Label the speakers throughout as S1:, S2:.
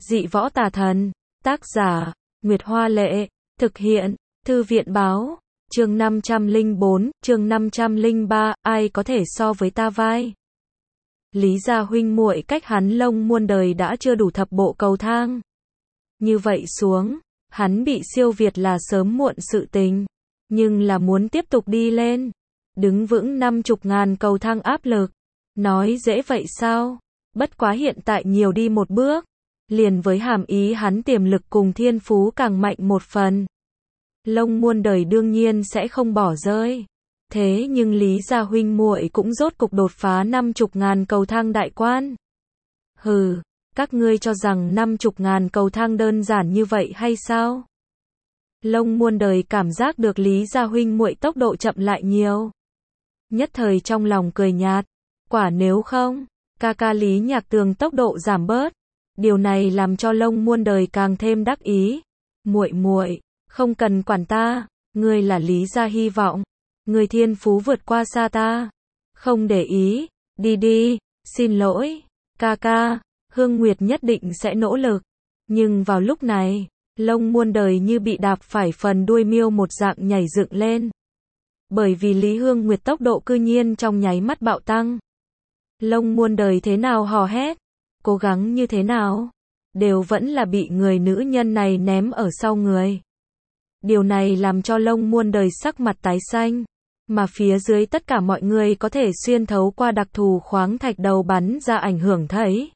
S1: Dị võ tà thần. Tác giả, Nguyệt Hoa Lệ. Thực hiện, Thư viện Báo. Chương 504, chương 503, ai có thể so với ta vai? Lý gia huynh muội cách hắn Long muôn đời đã chưa đủ thập bộ cầu thang. Như vậy xuống, hắn bị siêu việt là sớm muộn sự tình. Nhưng là muốn tiếp tục đi lên. Đứng vững 50.000 cầu thang áp lực. Nói dễ vậy sao? Bất quá hiện tại nhiều đi một bước. Liền với hàm ý hắn tiềm lực cùng thiên phú càng mạnh một phần. Long muôn đời đương nhiên sẽ không bỏ rơi. Thế nhưng Lý gia huynh muội cũng rốt cục đột phá 50.000 cầu thang đại quan. Hừ, các ngươi cho rằng 50.000 cầu thang đơn giản như vậy hay sao? Long muôn đời cảm giác được Lý gia huynh muội tốc độ chậm lại nhiều. Nhất thời trong lòng cười nhạt, quả nếu không, ca Lý Nhạc Tường tốc độ giảm bớt. Điều này làm cho Long muôn đời càng thêm đắc ý. Muội muội, không cần quản ta, ngươi là Lý gia hy vọng, ngươi thiên phú vượt qua xa ta. Không để ý, đi đi, xin lỗi, ca, Hương Nguyệt nhất định sẽ nỗ lực. Nhưng vào lúc này, Long muôn đời như bị đạp phải phần đuôi miêu một dạng nhảy dựng lên. Bởi vì Lý Hương Nguyệt tốc độ cư nhiên trong nháy mắt bạo tăng. Long muôn đời thế nào hò hét, cố gắng như thế nào, đều vẫn là bị người nữ nhân này ném ở sau người. Điều này làm cho Long muôn đời sắc mặt tái xanh, mà phía dưới tất cả mọi người có thể xuyên thấu qua đặc thù khoáng thạch đầu bắn ra ảnh hưởng thấy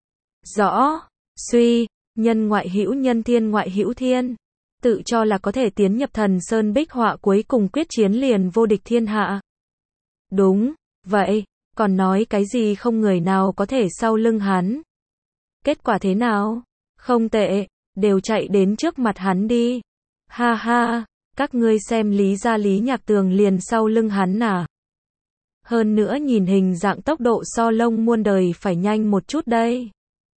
S1: rõ. Suy, nhân ngoại hữu nhân, thiên ngoại hữu thiên. Tự cho là có thể tiến nhập Thần Sơn Bích Họa, cuối cùng quyết chiến liền vô địch thiên hạ. Đúng vậy, còn nói cái gì không người nào có thể sau lưng hắn. Kết quả thế nào? Không tệ, đều chạy đến trước mặt hắn đi. Ha ha, các ngươi xem Lý gia Lý Nhạc Tường liền sau lưng hắn à. Hơn nữa nhìn hình dạng tốc độ so Long muôn đời phải nhanh một chút đây.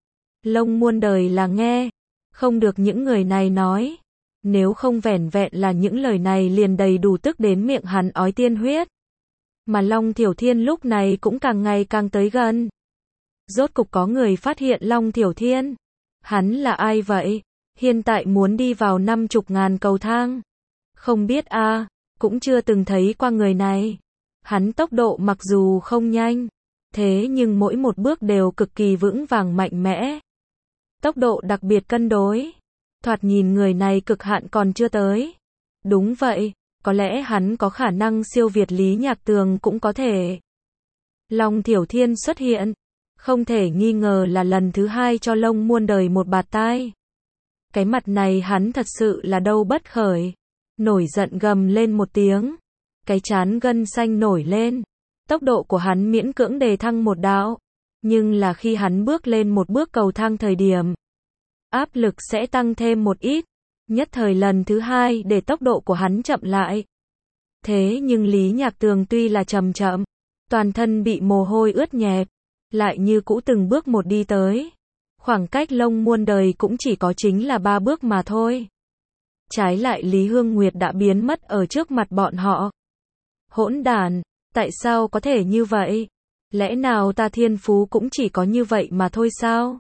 S1: Long muôn đời là nghe không được những người này nói. Nếu không vẻn vẹn là những lời này liền đầy đủ tức đến miệng hắn ói tiên huyết. Mà Long Thiểu Thiên lúc này cũng càng ngày càng tới gần. Rốt cục có người phát hiện Long Thiểu Thiên. Hắn là ai vậy? Hiện tại muốn đi vào 50.000 cầu thang. Không biết a, cũng chưa từng thấy qua người này. Hắn tốc độ mặc dù không nhanh, thế nhưng mỗi một bước đều cực kỳ vững vàng mạnh mẽ. Tốc độ đặc biệt cân đối. Thoạt nhìn người này cực hạn còn chưa tới. Đúng vậy, có lẽ hắn có khả năng siêu việt Lý Nhạc Tường cũng có thể. Long Thiểu Thiên xuất hiện, không thể nghi ngờ là lần thứ hai cho Long muôn đời một bạt tai. Cái mặt này hắn thật sự là đâu bất khởi. Nổi giận gầm lên một tiếng. Cái trán gân xanh nổi lên. Tốc độ của hắn miễn cưỡng đề thăng một đạo. Nhưng là khi hắn bước lên một bước cầu thang thời điểm, áp lực sẽ tăng thêm một ít. Nhất thời lần thứ hai để tốc độ của hắn chậm lại. Thế nhưng Lý Nhạc Tường tuy là chậm, toàn thân bị mồ hôi ướt nhẹp, lại như cũ từng bước một đi tới. Khoảng cách Long muôn đời cũng chỉ có chính là 3 bước mà thôi. Trái lại Lý Hương Nguyệt đã biến mất ở trước mặt bọn họ. Hỗn đản, tại sao có thể như vậy? Lẽ nào ta thiên phú cũng chỉ có như vậy mà thôi sao?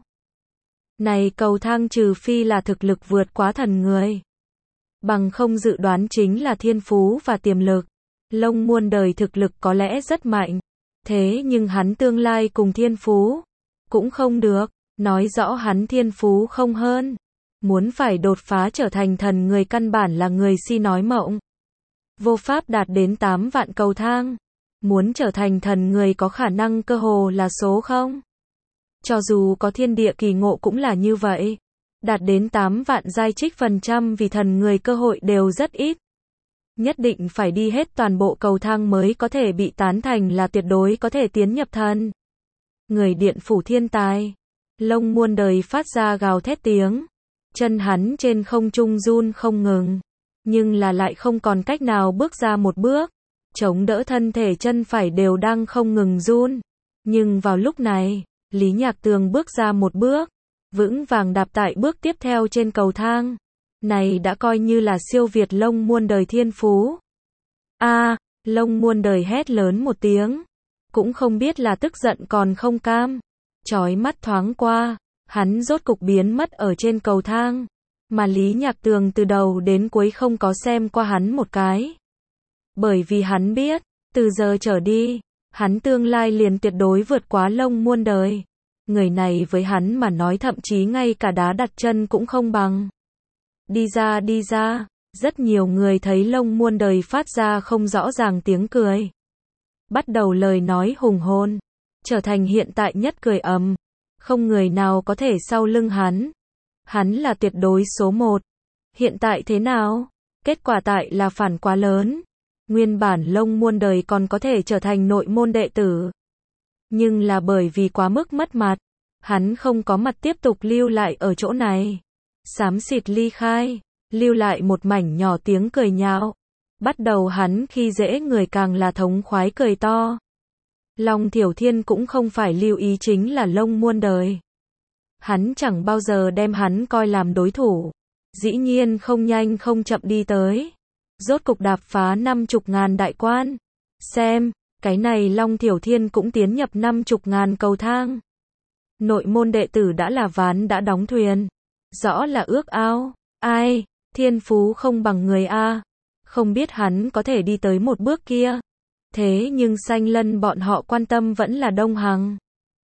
S1: Này cầu thang trừ phi là thực lực vượt quá thần người. Bằng không dự đoán chính là thiên phú và tiềm lực. Long muôn đời thực lực có lẽ rất mạnh. Thế nhưng hắn tương lai cùng thiên phú cũng không được. Nói rõ hắn thiên phú không hơn. Muốn phải đột phá trở thành thần người căn bản là người si nói mộng. Vô pháp đạt đến 8 vạn cầu thang. Muốn trở thành thần người có khả năng cơ hồ là số không. Cho dù có thiên địa kỳ ngộ cũng là như vậy. Đạt đến 8 vạn giai trích phần trăm vì thần người cơ hội đều rất ít. Nhất định phải đi hết toàn bộ cầu thang mới có thể bị tán thành là tuyệt đối có thể tiến nhập thần người điện phủ thiên tài. Long muôn đời phát ra gào thét tiếng. Chân hắn trên không trung run không ngừng. Nhưng là lại không còn cách nào bước ra một bước. Chống đỡ thân thể chân phải đều đang không ngừng run. Nhưng vào lúc này, Lý Nhạc Tường bước ra một bước. Vững vàng đạp tại bước tiếp theo trên cầu thang. Này đã coi như là siêu việt Long muôn đời thiên phú. Long muôn đời hét lớn một tiếng. Cũng không biết là tức giận còn không cam. Chói mắt thoáng qua, Hắn rốt cục biến mất ở trên cầu thang, mà Lý Nhạc Tường từ đầu đến cuối không có xem qua hắn một cái. Bởi vì hắn biết, từ giờ trở đi, hắn tương lai liền tuyệt đối vượt quá Long Muôn Đời. Người này với hắn mà nói thậm chí ngay cả đá đặt chân cũng không bằng. Đi ra, rất nhiều người thấy Long Muôn Đời phát ra không rõ ràng tiếng cười. Bắt đầu lời nói hùng hồn, trở thành hiện tại nhất cười ầm. Không người nào có thể sau lưng hắn. Hắn là tuyệt đối số 1. Hiện tại thế nào? Kết quả tại là phản quá lớn. Nguyên bản Long Muôn Đời còn có thể trở thành nội môn đệ tử. Nhưng là bởi vì quá mức mất mặt, hắn không có mặt tiếp tục lưu lại ở chỗ này. Xám xịt ly khai, lưu lại một mảnh nhỏ tiếng cười nhạo. Bắt đầu hắn khi dễ người càng là thống khoái cười to. Long Thiểu Thiên cũng không phải lưu ý chính là Long Muôn Đời. Hắn chẳng bao giờ đem hắn coi làm đối thủ. Dĩ nhiên không nhanh không chậm đi tới. Rốt cục đạp phá 50.000 đại quan. Xem, cái này Long Thiểu Thiên cũng tiến nhập 50.000 cầu thang. Nội môn đệ tử đã là ván đã đóng thuyền. Rõ là ước ao. Ai, thiên phú không bằng người A. Không biết hắn có thể đi tới một bước kia. Thế nhưng Xanh Lân bọn họ quan tâm vẫn là Đông Hằng.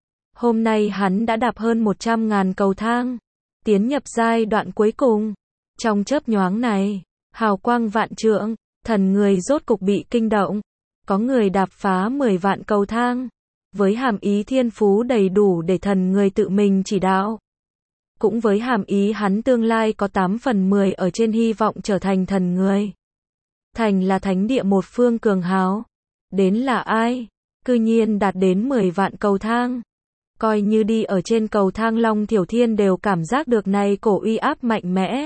S1: Hôm nay hắn đã đạp hơn 100.000 cầu thang. Tiến nhập giai đoạn cuối cùng. Trong chớp nhoáng này, hào quang vạn trượng, thần người rốt cục bị kinh động. Có người đạp phá 10 vạn cầu thang. Với hàm ý thiên phú đầy đủ để thần người tự mình chỉ đạo. Cũng với hàm ý hắn tương lai có 8 phần 10 ở trên hy vọng trở thành thần người. Thành là thánh địa một phương cường hào. Đến là ai? Cư nhiên đạt đến 10 vạn cầu thang. Coi như đi ở trên cầu thang Long Thiểu Thiên đều cảm giác được này cổ uy áp mạnh mẽ.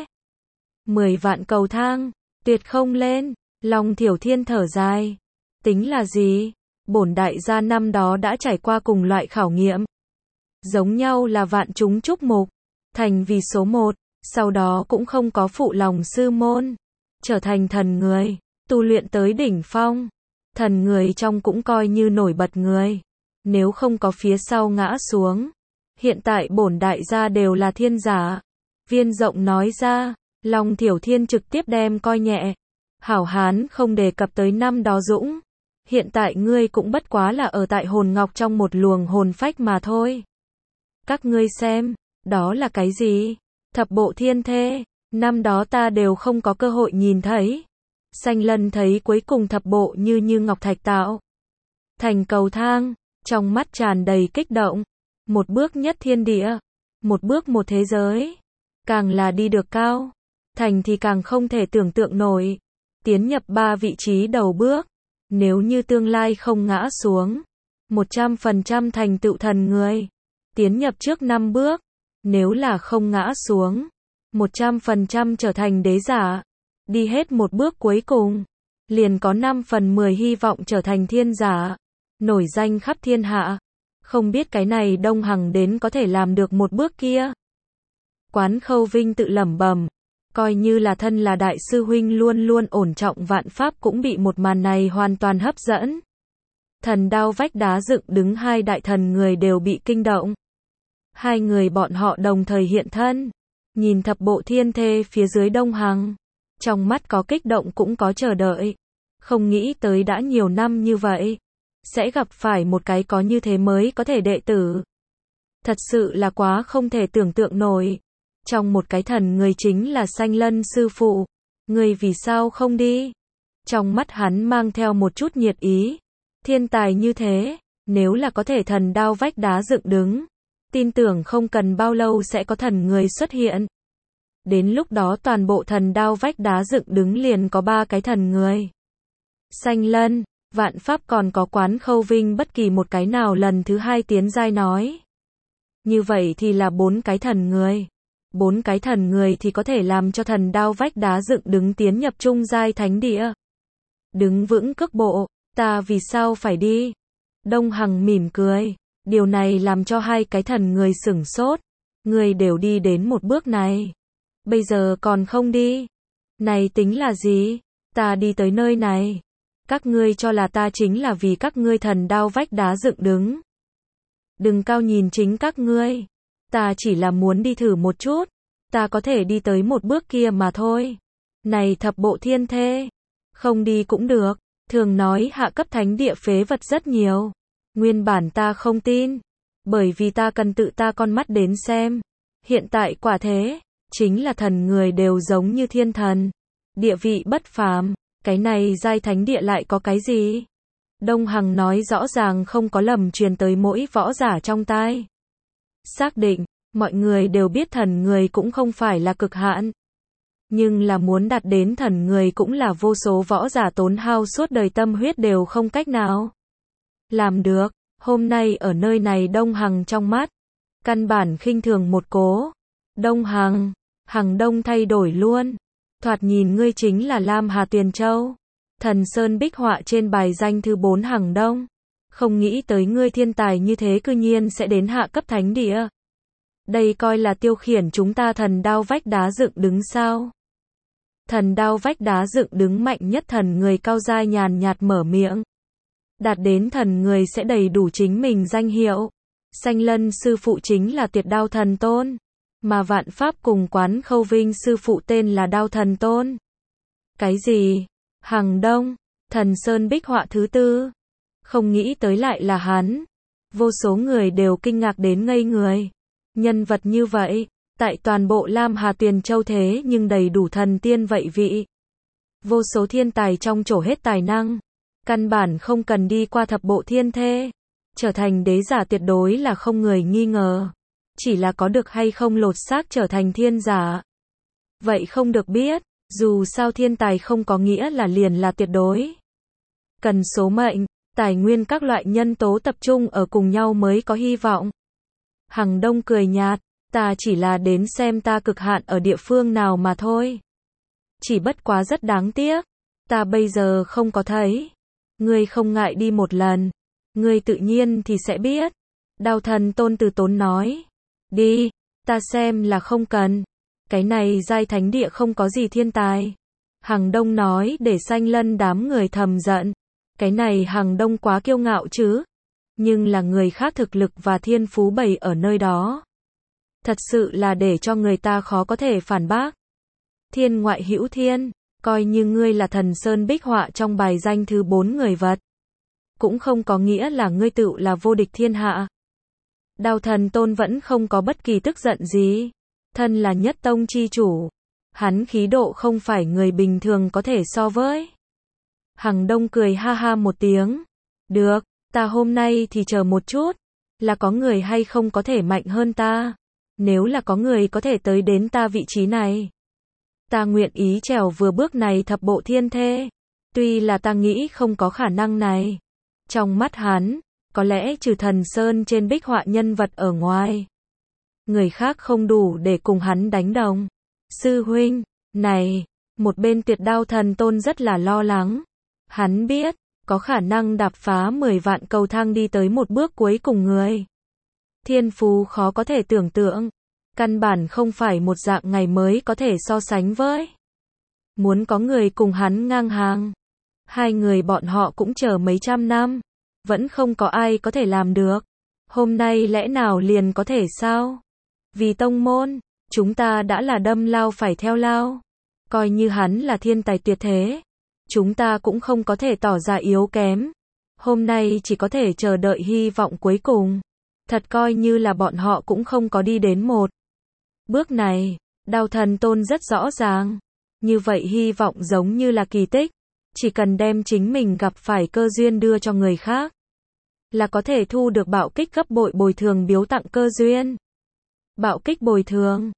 S1: 10 vạn cầu thang, tuyệt không lên. Long Thiểu Thiên thở dài. Tính là gì? Bổn đại gia năm đó đã trải qua cùng loại khảo nghiệm. Giống nhau là vạn chúng chúc mục. Thành vì số 1, sau đó cũng không có phụ lòng sư môn. Trở thành thần người, tu luyện tới đỉnh phong. Thần người trong cũng coi như nổi bật người. Nếu không có phía sau ngã xuống. Hiện tại bổn đại gia đều là thiên giả. Viên Rộng nói ra, Long Thiểu Thiên trực tiếp đem coi nhẹ. Hảo hán không đề cập tới năm đó dũng. Hiện tại ngươi cũng bất quá là ở tại hồn ngọc trong một luồng hồn phách mà thôi. Các ngươi xem, đó là cái gì? Thập bộ thiên thê, năm đó ta đều không có cơ hội nhìn thấy. Xanh Lân thấy cuối cùng thập bộ như ngọc thạch tạo. Thành cầu thang, trong mắt tràn đầy kích động. Một bước nhất thiên địa, một bước một thế giới. Càng là đi được cao, thành thì càng không thể tưởng tượng nổi. Tiến nhập 3 vị trí đầu bước. Nếu như tương lai không ngã xuống, 100% thành tựu thần người. Tiến nhập trước 5 bước. Nếu là không ngã xuống, 100% trở thành đế giả. Đi hết một bước cuối cùng, liền có 5 phần 10 hy vọng trở thành thiên giả. Nổi danh khắp thiên hạ. Không biết cái này Đông Hằng đến có thể làm được một bước kia. Quán Khâu Vinh tự lẩm bẩm. Coi như là thân là đại sư huynh luôn luôn ổn trọng vạn pháp cũng bị một màn này hoàn toàn hấp dẫn. Thần đao vách đá dựng đứng hai đại thần người đều bị kinh động. Hai người bọn họ đồng thời hiện thân. Nhìn thập bộ thiên thê phía dưới Đông Hằng. Trong mắt có kích động cũng có chờ đợi. Không nghĩ tới đã nhiều năm như vậy. Sẽ gặp phải một cái có như thế mới có thể đệ tử. Thật sự là quá không thể tưởng tượng nổi. Trong một cái thần người chính là Xanh Lân sư phụ. Người vì sao không đi? Trong mắt hắn mang theo một chút nhiệt ý. Thiên tài như thế, nếu là có thể thần đao vách đá dựng đứng. Tin tưởng không cần bao lâu sẽ có thần người xuất hiện. Đến lúc đó toàn bộ thần đao vách đá dựng đứng liền có 3 cái thần người. Xanh Lân, Vạn Pháp còn có Quán Khâu Vinh bất kỳ một cái nào lần thứ 2 tiến giai nói. Như vậy thì là 4 cái thần người. 4 cái thần người thì có thể làm cho thần đao vách đá dựng đứng tiến nhập trung giai thánh địa. Đứng vững cước bộ, ta vì sao phải đi? Đông Hằng mỉm cười. Điều này làm cho 2 cái thần người sửng sốt. Người đều đi đến một bước này. Bây giờ còn không đi. Này tính là gì? Ta đi tới nơi này. Các ngươi cho là ta chính là vì các ngươi thần đao vách đá dựng đứng. Đừng cao nhìn chính các ngươi. Ta chỉ là muốn đi thử một chút. Ta có thể đi tới một bước kia mà thôi. Này thập bộ thiên thê. Không đi cũng được. Thường nói hạ cấp thánh địa phế vật rất nhiều. Nguyên bản ta không tin. Bởi vì ta cần tự ta con mắt đến xem. Hiện tại quả thế. Chính là thần người đều giống như thiên thần. Địa vị bất phàm. Cái này giai thánh địa lại có cái gì? Đông Hằng nói rõ ràng không có lầm truyền tới mỗi võ giả trong tai. Xác định, mọi người đều biết thần người cũng không phải là cực hạn. Nhưng là muốn đạt đến thần người cũng là vô số võ giả tốn hao suốt đời tâm huyết đều không cách nào làm được. Hôm nay ở nơi này Đông Hằng trong mắt, căn bản khinh thường một cố. Đông Hằng, Hằng Đông thay đổi luôn. Thoạt nhìn ngươi chính là Lam Hà Tuyền Châu. Thần Sơn bích họa trên bài danh thứ 4 Hằng Đông. Không nghĩ tới ngươi thiên tài như thế cư nhiên sẽ đến hạ cấp thánh địa. Đây coi là tiêu khiển chúng ta thần đao vách đá dựng đứng sao? Thần đao vách đá dựng đứng mạnh nhất thần người cao giai nhàn nhạt mở miệng. Đạt đến thần người sẽ đầy đủ chính mình danh hiệu. Sanh Lân sư phụ chính là Tuyệt Đao Thần Tôn. Mà Vạn Pháp cùng Quán Khâu Vinh sư phụ tên là Đao Thần Tôn. Cái gì? Hằng Đông, Thần Sơn bích họa thứ 4. Không nghĩ tới lại là hắn. Vô số người đều kinh ngạc đến ngây người. Nhân vật như vậy, tại toàn bộ Lam Hà Tuyền Châu thế nhưng đầy đủ thần tiên vậy vị. Vô số thiên tài trong trổ hết tài năng. Căn bản không cần đi qua thập bộ thiên thê. Trở thành đế giả tuyệt đối là không người nghi ngờ. Chỉ là có được hay không lột xác trở thành thiên giả. Vậy không được biết, dù sao thiên tài không có nghĩa là liền là tuyệt đối. Cần số mệnh, tài nguyên các loại nhân tố tập trung ở cùng nhau mới có hy vọng. Hằng Đông cười nhạt, ta chỉ là đến xem ta cực hạn ở địa phương nào mà thôi. Chỉ bất quá rất đáng tiếc, ta bây giờ không có thấy. Ngươi không ngại đi một lần, ngươi tự nhiên thì sẽ biết. Đao Thần Tôn từ tốn nói, đi, ta xem là không cần. Cái này giai thánh địa không có gì thiên tài. Hằng Đông nói để Sanh Lân đám người thầm giận. Cái này Hằng Đông quá kiêu ngạo chứ. Nhưng là người khác thực lực và thiên phú bày ở nơi đó. Thật sự là để cho người ta khó có thể phản bác. Thiên ngoại hữu thiên, coi như ngươi là Thần Sơn bích họa trong bài danh thứ 4 người vật. Cũng không có nghĩa là ngươi tự là vô địch thiên hạ. Đao Thần Tôn vẫn không có bất kỳ tức giận gì. Thân là nhất tông chi chủ. Hắn khí độ không phải người bình thường có thể so với. Hằng Đông cười ha ha một tiếng. Được, ta hôm nay thì chờ một chút. Là có người hay không có thể mạnh hơn ta. Nếu là có người có thể tới đến ta vị trí này. Ta nguyện ý trèo vừa bước này thập bộ thiên thê. Tuy là ta nghĩ không có khả năng này. Trong mắt hắn, có lẽ trừ Thần Sơn trên bích họa nhân vật ở ngoài. Người khác không đủ để cùng hắn đánh đồng. Sư huynh, này, một bên Tuyệt Đao Thần Tôn rất là lo lắng. Hắn biết, có khả năng đạp phá 10 vạn cầu thang đi tới một bước cuối cùng người. Thiên phú khó có thể tưởng tượng. Căn bản không phải một dạng ngày mới có thể so sánh với. Muốn có người cùng hắn ngang hàng. Hai người bọn họ cũng chờ mấy trăm năm. Vẫn không có ai có thể làm được. Hôm nay lẽ nào liền có thể sao? Vì tông môn, chúng ta đã là đâm lao phải theo lao. Coi như hắn là thiên tài tuyệt thế. Chúng ta cũng không có thể tỏ ra yếu kém. Hôm nay chỉ có thể chờ đợi hy vọng cuối cùng. Thật coi như là bọn họ cũng không có đi đến một bước này. Đao Thần Tôn rất rõ ràng. Như vậy hy vọng giống như là kỳ tích. Chỉ cần đem chính mình gặp phải cơ duyên đưa cho người khác. Là có thể thu được bạo kích gấp bội bồi thường biếu tặng cơ duyên. Bạo kích bồi thường.